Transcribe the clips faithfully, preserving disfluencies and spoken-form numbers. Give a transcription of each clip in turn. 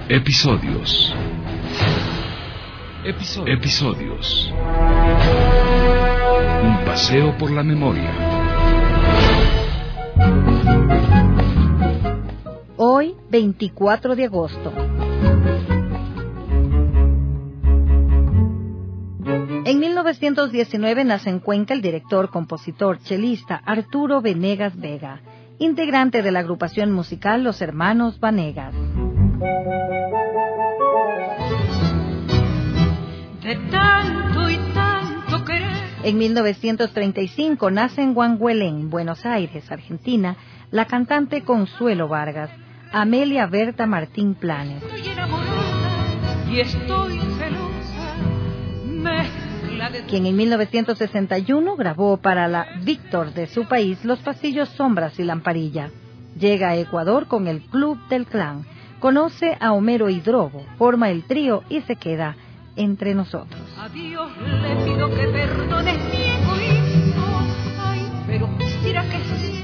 Episodios. Episodios. Episodios. Un paseo por la memoria. Hoy, veinticuatro de agosto. En mil novecientos diecinueve nace en Cuenca el director, compositor, chelista Arturo Venegas Vega, integrante de la agrupación musical Los Hermanos Vanegas. De tanto y tanto querer. En mil novecientos treinta y cinco nace en Huanguelén, Buenos Aires, Argentina, la cantante Consuelo Vargas, Amelia Berta Martín Planes. Estoy enamorada y estoy celosa, mezcla de... Quien en mil novecientos sesenta y uno grabó para la Víctor de su país Los Pasillos, Sombras y Lamparilla. Llega a Ecuador con el Club del Clan, conoce a Homero Hidrobo, forma el trío y se queda entre nosotros. A Dios le pido que perdones mi egoísmo, ay, pero quisiera que sí.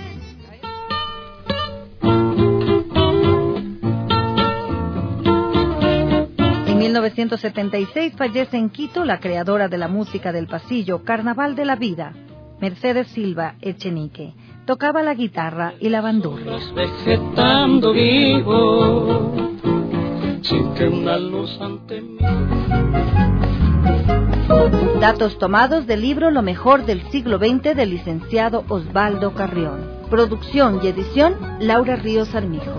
En mil novecientos setenta y seis fallece en Quito la creadora de la música del pasillo Carnaval de la Vida, Mercedes Silva Echenique. Tocaba la guitarra y la bandurria. Vegetando vivo, sin que una luz ante mí. Datos tomados del libro Lo mejor del siglo veinte del licenciado Osvaldo Carrión. Producción y edición Laura Ríos Armijos.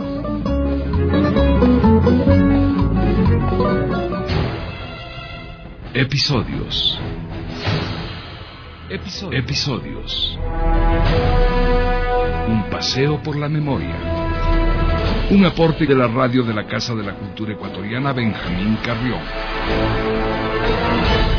Episodios. Episodios. Episodios. Un paseo por la memoria. Un aporte de la radio de la Casa de la Cultura Ecuatoriana Benjamín Carrión.